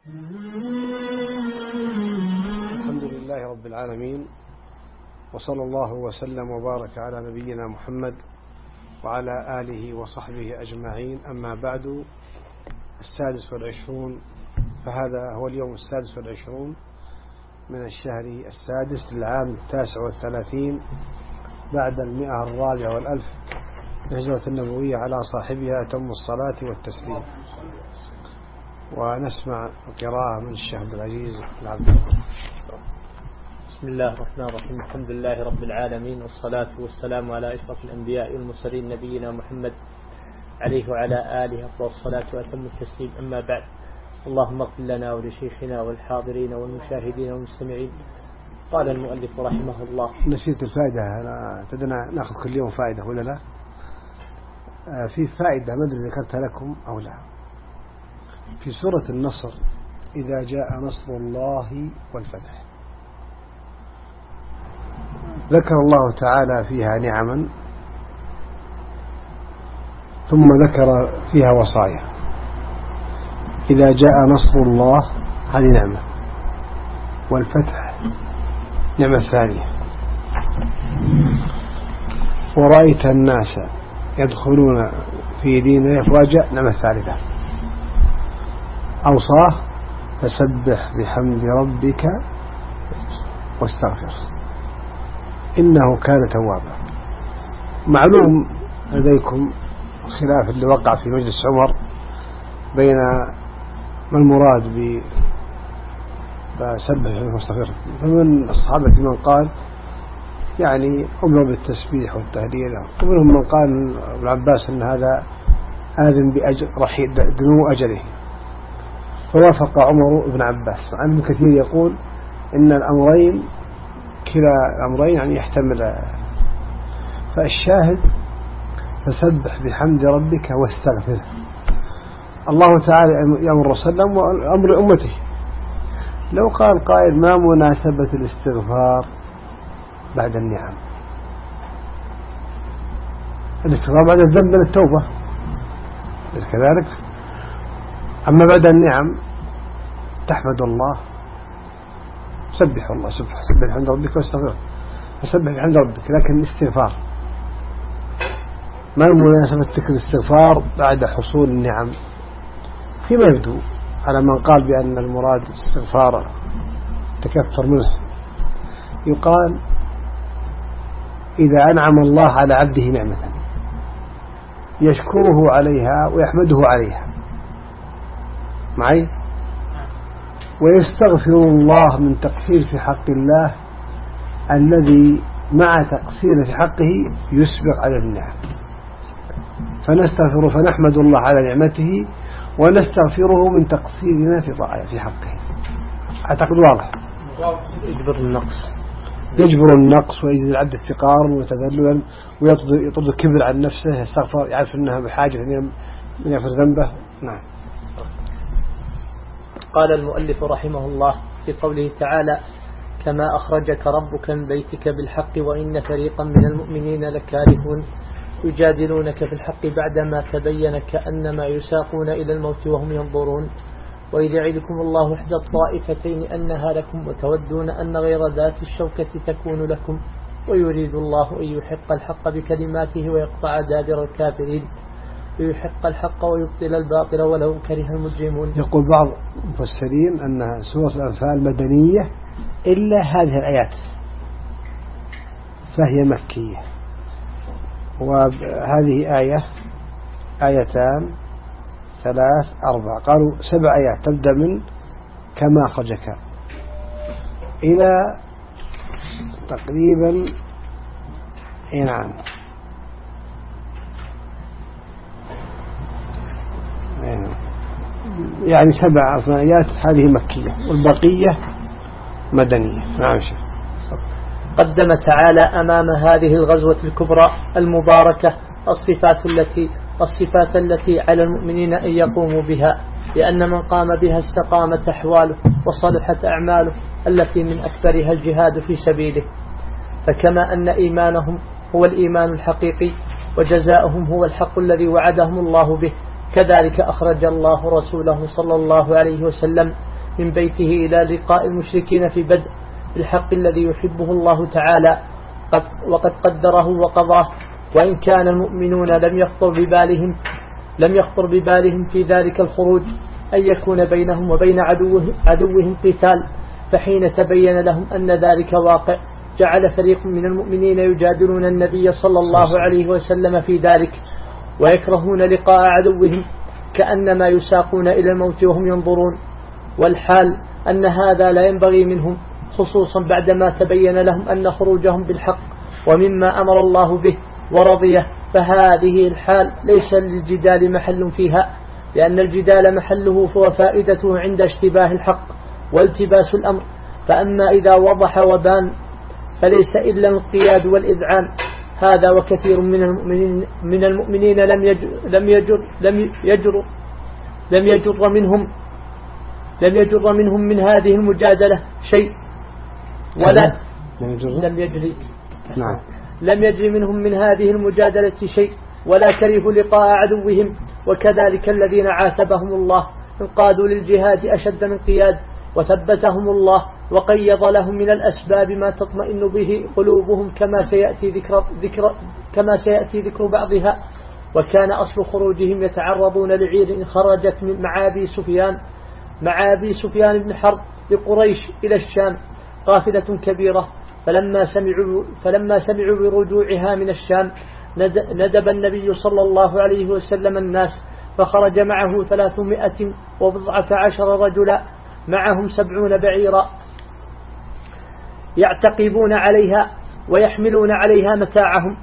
الحمد لله رب العالمين، وصلى الله وسلم وبارك على نبينا محمد وعلى آله وصحبه أجمعين. أما بعد، 26 فهذا هو اليوم 26 من الشهر السادس للعام 39 بعد 104 الهجرة النبوية على صاحبها أتم الصلاة والتسليم. ونسمع القراءة من الشيخ عبد العزيز العبد. بسم الله الرحمن الرحيم. الحمد لله رب العالمين، والصلاة والسلام على أشرف الأنبياء والمرسلين نبينا محمد عليه وعلى آله أفضل الصلاة وأتم التسليم. أما بعد، اللهم اغفر لنا ولشيخنا والحاضرين والمشاهدين والمستمعين. قال المؤلف رحمه الله: نسيت الفائدة. تدنا نأخذ كل يوم فائدة ولا لا؟ في فائدة ما أدري ذكرتها لكم أو لا. في سورة النصر: إذا جاء نصر الله والفتح، ذكر الله تعالى فيها نعما، ثم ذكر فيها وصايا. إذا جاء نصر الله هذه نعمة، والفتح نعمة ثانية. ورأيت الناس يدخلون في دين أفواجا نعمة ثالثة. أوصاه: فسبح بحمد ربك واستغفر إنه كان توابا. معلوم لديكم خلاف اللي وقع في مجلس عمر بين ما المراد بسبح واستغفر. فمن الصحابة من قال يعني أمر بالتسبيح والتهليل، ومنهم من قال ابن عباس أن هذا آذن بأجر رحيل دنو أجله، فوافق عمر ابن عباس. عن ابن كثير يقول إن الأمرين كلا الأمرين يعني يحتمل. فالشاهد: فسبح بحمد ربك واستغفر. الله تعالى يأمر وسلم وأمر أمته. لو قال قائل: ما مناسبة الاستغفار بعد النعم؟ الاستغفار بعد الذنب من التوبة كذلك. أما بعد النعم تحمد الله، سبح الله، سبح بحمد ربك واستغفر. فسبح بحمد ربك، لكن الاستغفار ما مناسبة ذكر الاستغفار بعد حصول النعم؟ فيما يبدو على من قال بأن المراد الاستغفار تكثر منه. يقال: إذا أنعم الله على عبده نعمة يشكره عليها ويحمده عليها معي، ويستغفر الله من تقصير في حق الله الذي مع تقصير في حقه يسبق على النعم. فنستغفر فنحمد الله على نعمته، ونستغفره من تقصيرنا في حقه. أعتقد واضح. يجبر النقص ويجد العبد استقرارا وتذللا، ويطرد الكبر عن نفسه، يستغفر، يعرف أنها بحاجة أن يغفر ذنبه. نعم. قال المؤلف رحمه الله في قوله تعالى: كما أخرجك ربك من بيتك بالحق وإن فريقا من المؤمنين لكارهون يجادلونك في الحق بعدما تبين كأنما يساقون إلى الموت وهم ينظرون. وإذ يعدكم الله إحدى الطائفتين أنها لكم وتودون أن غير ذات الشوكة تكون لكم ويريد الله أن يحق الحق بكلماته ويقطع دابر الكافرين ويحق الحق ويبطل الباطل ولو كره المجرمون. يقول بعض المفسرين أن سورة الأنفال مدنية إلا هذه الآيات، فهي مكية. وهذه آيتان 3 4 قالوا 7 آيات تبدأ من كما أخرجك إلى تقريبا نعم يعني 7 آيات هذه مكية والبقية مدنية. نعم شيخ. قدم تعالى أمام هذه الغزوة الكبرى المباركة الصفات التي على المؤمنين أن يقوموا بها، لأن من قام بها استقامت أحواله وصلحت أعماله التي من أكثرها الجهاد في سبيله. فكما أن إيمانهم هو الإيمان الحقيقي وجزاؤهم هو الحق الذي وعدهم الله به، كذلك أخرج الله رسوله صلى الله عليه وسلم من بيته إلى لقاء المشركين في بدر بالحق الذي يحبه الله تعالى وقد قدره وقضاه. وإن كان المؤمنون لم يخطر ببالهم في ذلك الخروج أن يكون بينهم وبين عدوهم قتال، فحين تبين لهم أن ذلك واقع جعل فريق من المؤمنين يجادلون النبي صلى الله عليه وسلم في ذلك ويكرهون لقاء عدوهم كأنما يساقون إلى الموت وهم ينظرون، والحال أن هذا لا ينبغي منهم، خصوصا بعدما تبين لهم أن خروجهم بالحق ومما أمر الله به ورضيه، فهذه الحال ليس للجدال محل فيها، لأن الجدال محله وفائدته عند اشتباه الحق والتباس الأمر. فأما إذا وضح وبان فليس إلا الانقياد والإذعان. هذا وكثير من المؤمنين لم يجر منهم من هذه المجادلة شيء ولا لم يجري منهم من هذه المجادلة شيء ولا كرهوا لقاء عدوهم. وكذلك الذين عاتبهم الله انقادوا للجهاد أشد من قياد، وثبتهم الله وقيض لهم من الأسباب ما تطمئن به قلوبهم كما سيأتي ذكر بعضها. وكان أصل خروجهم يتعرضون لعير خرجت من مع أبي سفيان بن حرب لقريش إلى الشام قافلة كبيرة، فلما سمعوا برجوعها من الشام ندب النبي صلى الله عليه وسلم الناس، فخرج معه 319 رجلا معهم 70 بعيرا يعتقبون عليها ويحملون عليها متاعهم،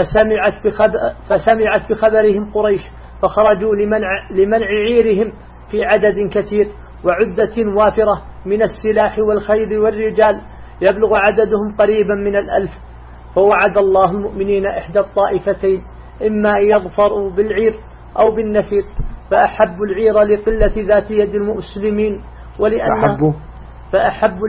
فسمعت بخبرهم قريش، فخرجوا لمنع عيرهم في عدد كثير وعدة وافرة من السلاح والخيل والرجال يبلغ عددهم قريبا من 1000. فوعد الله المؤمنين إحدى الطائفتين، إما أن يظفروا بالعير أو بالنفير، فأحبوا العير لقلة ذات يد المسلمين فأحبوا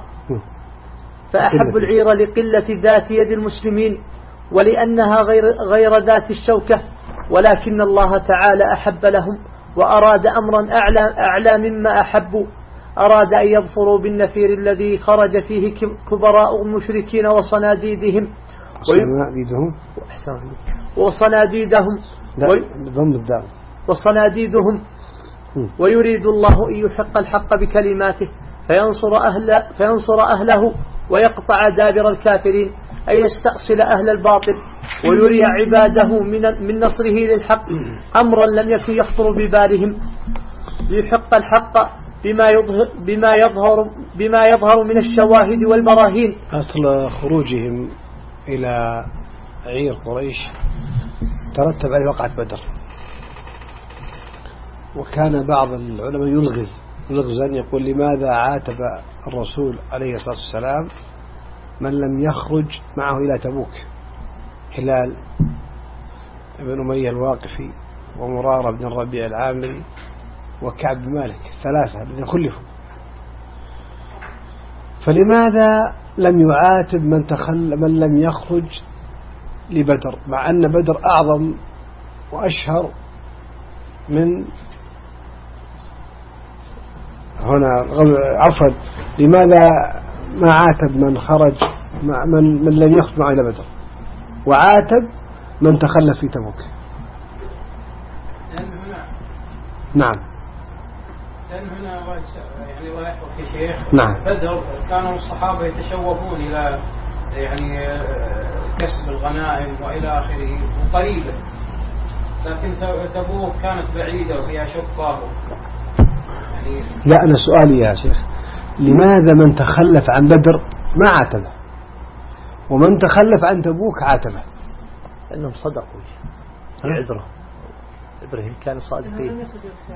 العير لقلة ذات يد المسلمين ولأنها غير ذات الشوكة، ولكن الله تعالى أحب لهم وأراد أمرا أعلى مما أحبوا، أراد أن يظفروا بالنفير الذي خرج فيه كبراء المشركين وصناديدهم ويريد الله أن يحق الحق بكلماته فينصر أهله ويقطع دابر الكافرين، أي يستأصل أهل الباطل ويري عباده من نصره للحق أمرا لم يكن يخطر ببالهم، ليحق الحق بما يظهر من الشواهد والبراهين. أصل خروجهم إلى عير قريش ترتب عليه وقعة بدر، وكان بعض العلماء يلغز أن يقول لماذا عاتب الرسول عليه الصلاة والسلام من لم يخرج معه إلى تبوك؟ هلال بن أمية الواقفي ومرارة بن الربيع العامري وكعب بن مالك، 3 الذين خلفوا، فلماذا لم يعاتب من لم يخرج لبدر، مع أن بدر أعظم وأشهر من هنا؟ عفوا، لماذا ما عاتب من خرج من لم يخرج معه إلى بدر وعاتب من تخلف في تبوك؟ نعم، لأن هنا يعني واحد يا شيخ. نعم. بدر كانوا الصحابة يتشوفون إلى يعني كسب الغنائم وإلى آخره وقريبا، لكن تبوك كانت بعيدة وفيها شقة يعني. لا، أنا سؤالي يا شيخ، لماذا من تخلف عن بدر ما عاتبه ومن تخلف عن تبوك عاتبه؟ لأنهم صدقوا عذرهم كانوا صادقين.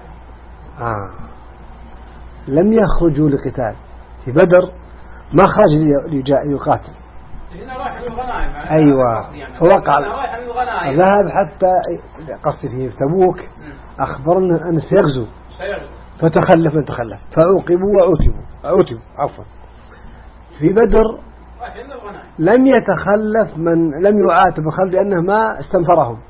لم يخرجوا لقتال في بدر، ما خرج ليقاتل. هنا راح للغنائم. أيوة، فوقع ذهب حتى قصد فيه تبوك أخبرنا أن سيغزو فتخلف من تخلف فعوقبوا وعوتبوا عفوا. في بدر لم يتخلف من لم يعاتب خلف لأنه ما استنفرهم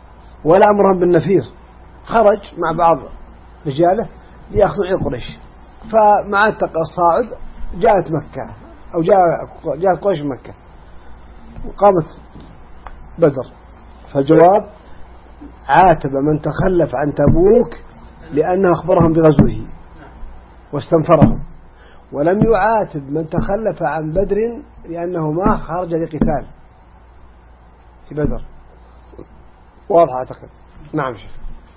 ولا أمرهم بالنفير، خرج مع بعض رجاله ليأخذوا عير قريش فمع الصاعد جاءت مكة أو جاءت قريش مكة وقامت بدر. فالجواب عاتب من تخلف عن تبوك لأنه أخبرهم بغزوه واستنفرهم، ولم يعاتب من تخلف عن بدر لأنه ما خرج لقتال في بدر. واضح أعتقد. نعم شيخ.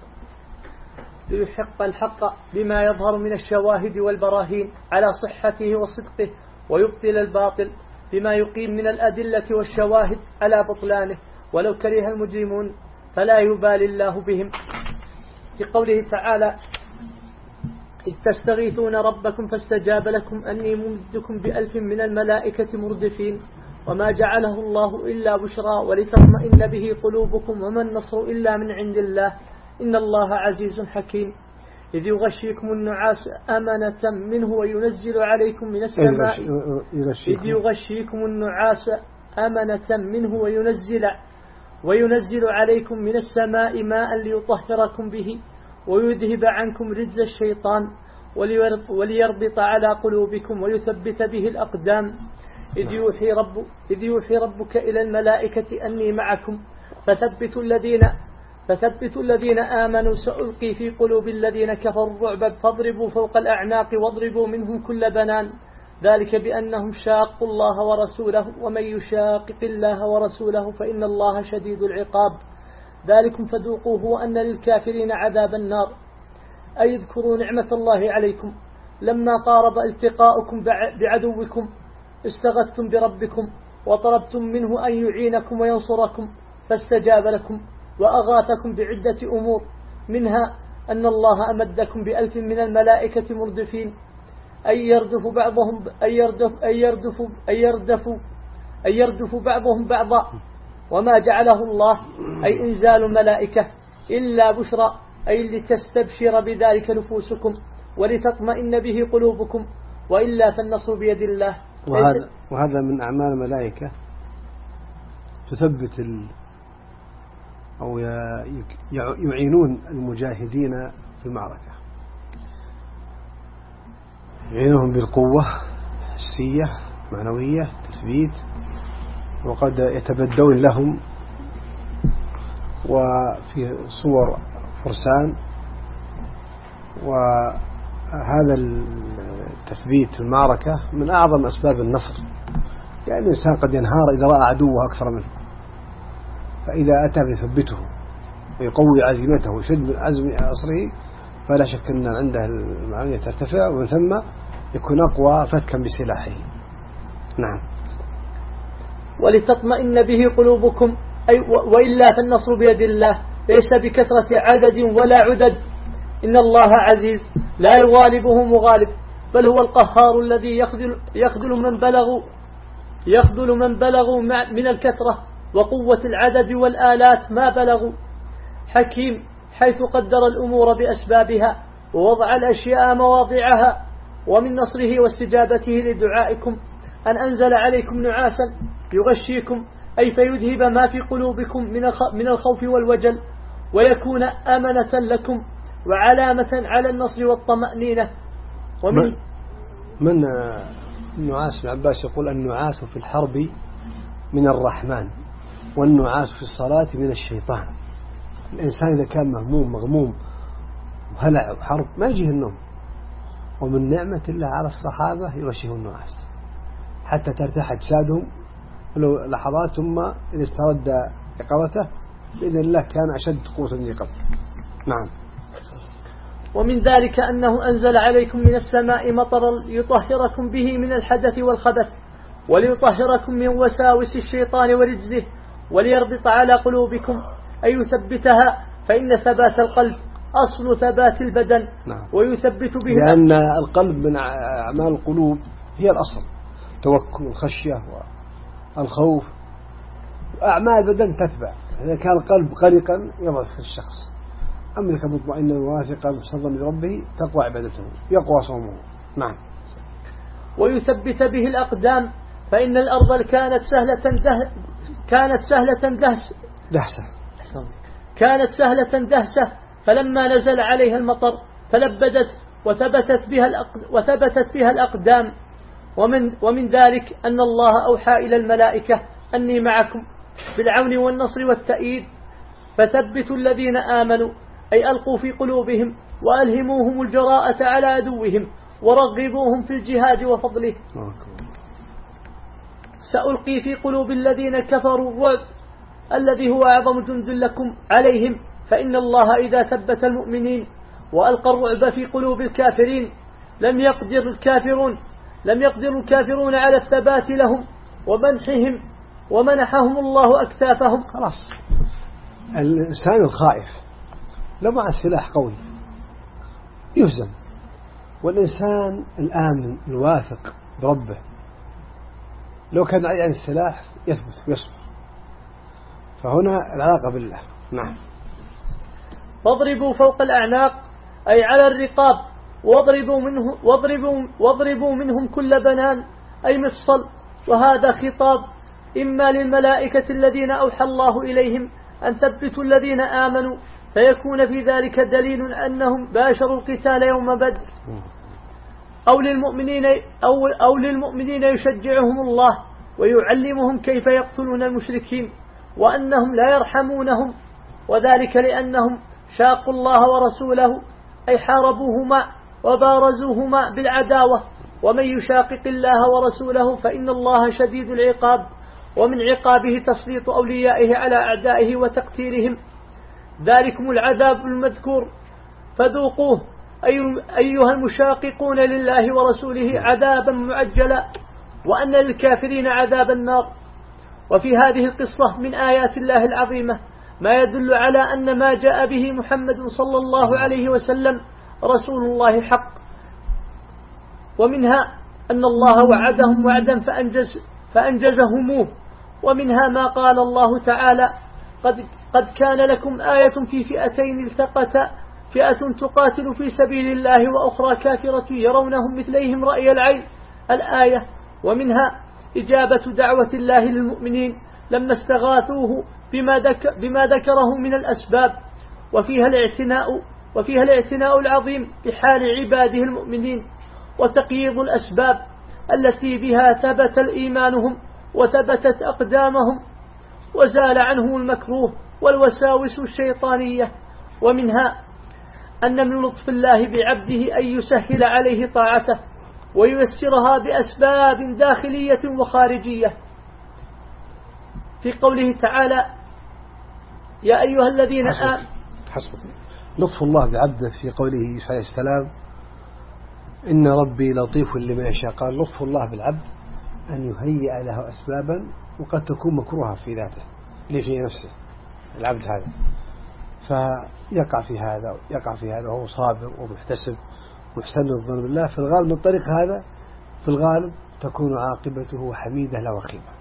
ليحق الحق بما يظهر من الشواهد والبراهين على صحته وصدقه، ويبطل الباطل بما يقيم من الأدلة والشواهد على بطلانه، ولو كره المجرمون فلا يبالي الله بهم. في قوله تعالى: إذ تستغيثون ربكم فاستجاب لكم أني ممدكم ب1000 من الملائكة مردفين وما جعله الله إلا بشرى ولتطمئن به قلوبكم وما النصر إلا من عند الله إن الله عزيز حكيم. إذ يغشيكم النعاس أمنة منه وينزل عليكم من السماء إذ يغشيكم النعاس أمنة منه وينزل عليكم من السماء ماء ليطهركم به ويذهب عنكم رجز الشيطان وليربط على قلوبكم ويثبت به الأقدام. إذ يوحي ربك إلى الملائكة أني معكم فثبتوا الذين آمنوا سألقي في قلوب الذين كفروا الرعب فاضربوا فوق الأعناق واضربوا منهم كل بنان ذلك بأنهم شاقوا الله ورسوله ومن يشاقق الله ورسوله فإن الله شديد العقاب. ذلكم فذوقوه وأن للكافرين عذاب النار. أي اذكروا نعمة الله عليكم لما قارب التقاؤكم بعدوكم استغثتم بربكم وطلبتم منه أن يعينكم وينصركم فاستجاب لكم وأغاثكم بعدة أمور، منها أن الله أمدكم ب1000 من الملائكة مردفين أي يردف بعضهم بعضا، وما جعله الله أي إنزال الملائكة إلا بشرى أي لتستبشر بذلك نفوسكم ولتطمئن به قلوبكم، وإلا فالنصر بيد الله. وهذا من أعمال الملائكة تثبت أو يعينون المجاهدين في المعركة، يعينهم بالقوة الحسية معنوية تثبيت، وقد يتبدون لهم وفي صور فرسان. وهذا التثبيت في المعركة من أعظم أسباب النصر، يعني الإنسان قد ينهار إذا رأى عدوه أكثر منه، فإذا أتى بيثبته ويقوي عزيمته ويشد من عزم أصره فلا شك أن عنده المعنوية ترتفع، ومن ثم يكون أقوى فتكا بسلاحه. نعم. ولتطمئن به قلوبكم أي وإلا فالنصر بيد الله، ليس بكثرة عدد ولا عدد، إن الله عزيز لا يغالبه مغالب، بل هو القهار الذي يخذل من بلغوا من الكثرة وقوة العدد والآلات ما بلغوا. حكيم حيث قدر الأمور بأسبابها ووضع الأشياء مواضعها. ومن نصره واستجابته لدعائكم أن أنزل عليكم نعاسا يغشيكم أي فيذهب ما في قلوبكم من الخوف والوجل ويكون أمنة لكم وعلامة على النصر والطمأنينة. من النعاس ابن عباس يقول النعاس في الحرب من الرحمن والنعاس في الصلاة من الشيطان. الإنسان إذا كان مهموم مغموم وهلع وحرب ما يجيه النوم، ومن نعمة الله على الصحابة يغشيهم النعاس حتى ترتاح أجسادهم ولو لحظات، ثم إذا استرد يقظته بإذن الله كان أشد قوة من قبل. نعم. ومن ذلك أنه أنزل عليكم من السماء مطرا ليطهركم به من الحدث والخبث وليطهركم من وساوس الشيطان ورجزه وليربط على قلوبكم أي يثبتها، فإن ثبات القلب أصل ثبات البدن. نعم. ويثبت به لأن القلب من أعمال القلوب هي الأصل، توكل الخشية والخوف، أعمال البدن تتبع. إذا كان القلب قلقا يضعف الشخص، أما إذا كان مطمئنا واثقا مصدقا بربه تقوى عبادته يقوى صومه. نعم. ويثبت به الأقدام، فإن الأرض كانت سهلة دهسة فلما نزل عليها المطر تلبدت وثبتت بها الأقدام. ومن ذلك أن الله أوحى إلى الملائكة أني معكم بالعون والنصر والتأييد فثبتوا الذين آمنوا، أي ألقوا في قلوبهم وألهموهم الجراءة على عدوهم ورغبوهم في الجهاد وفضله. سألقي في قلوب الذين كفروا الرعب الذي هو أعظم جند لكم عليهم، فإن الله إذا ثبت المؤمنين وألقى الرعب في قلوب الكافرين لم يقدر الكافرون على الثبات لهم ومنحهم الله أكتافهم. خلاص الإنسان الخائف لو مع السلاح قوي يهزم، والإنسان الآمن الواثق بربه لو كان عن السلاح يثبت ويصبر. فهنا العلاقة بالله. نعم. واضربوا فوق الأعناق أي على الرقاب، واضربوا منهم كل بنان أي مفصل. وهذا خطاب إما للملائكة الذين أوحى الله إليهم أن ثبتوا الذين آمنوا، فيكون في ذلك دليل أنهم باشروا القتال يوم بدر، أو للمؤمنين يشجعهم الله ويعلمهم كيف يقتلون المشركين وأنهم لا يرحمونهم، وذلك لأنهم شاقوا الله ورسوله أي حاربوهما وبارزوهما بالعداوة. ومن يشاقق الله ورسوله فإن الله شديد العقاب، ومن عقابه تسليط أوليائه على أعدائه وتقتيلهم. ذلكم العذاب المذكور فذوقوه أيها المشاققون لله ورسوله عذابا معجلا، وأن للكافرين عذاب النار. وفي هذه القصة من آيات الله العظيمة ما يدل على أن ما جاء به محمد صلى الله عليه وسلم رسول الله حق، ومنها أن الله وعدهم وعدا فأنجزهموه. ومنها ما قال الله تعالى قد كان لكم آية في فئتين التقتا فئة تقاتل في سبيل الله وأخرى كافرة يرونهم مثليهم رأي العين الآية. ومنها إجابة دعوة الله للمؤمنين لما استغاثوه بما ذكره من الأسباب، وفيها الاعتناء العظيم بحال عباده المؤمنين، وتقييض الأسباب التي بها ثبت إيمانهم وثبتت أقدامهم وزال عنهم المكروه والوساوس الشيطانية. ومنها أن من لطف الله بعبده أن يسهل عليه طاعته وييسرها بأسباب داخلية وخارجية، في قوله تعالى يا أيها الذين آمنوا. حسبك. لطف الله بعبده في قوله عليه السلام إن ربي لطيف لما يشاء. قال لطف الله بالعبد أن يهيئ له أسبابا وقد تكون مكروهة في ذاته في نفسه العبد هذا، فيقع في هذا وهو صابر ومحتسب محسن الظن بالله. في الغالب من الطريق هذا في الغالب تكون عاقبته حميدة لا وخيمة.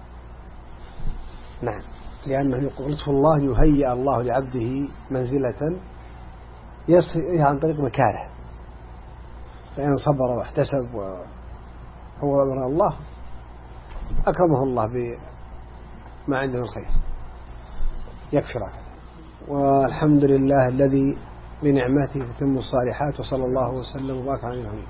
نعم، لأنه لطف الله يهيئ الله لعبده منزلة يصل عن طريق مكاره، فإن صبر واحتسب وهو أمر الله أكرمه الله بما عنده من خير يكفره. والحمد لله الذي بنعمته تتم الصالحات، وصلى الله وسلم وبارك على نبينا محمد.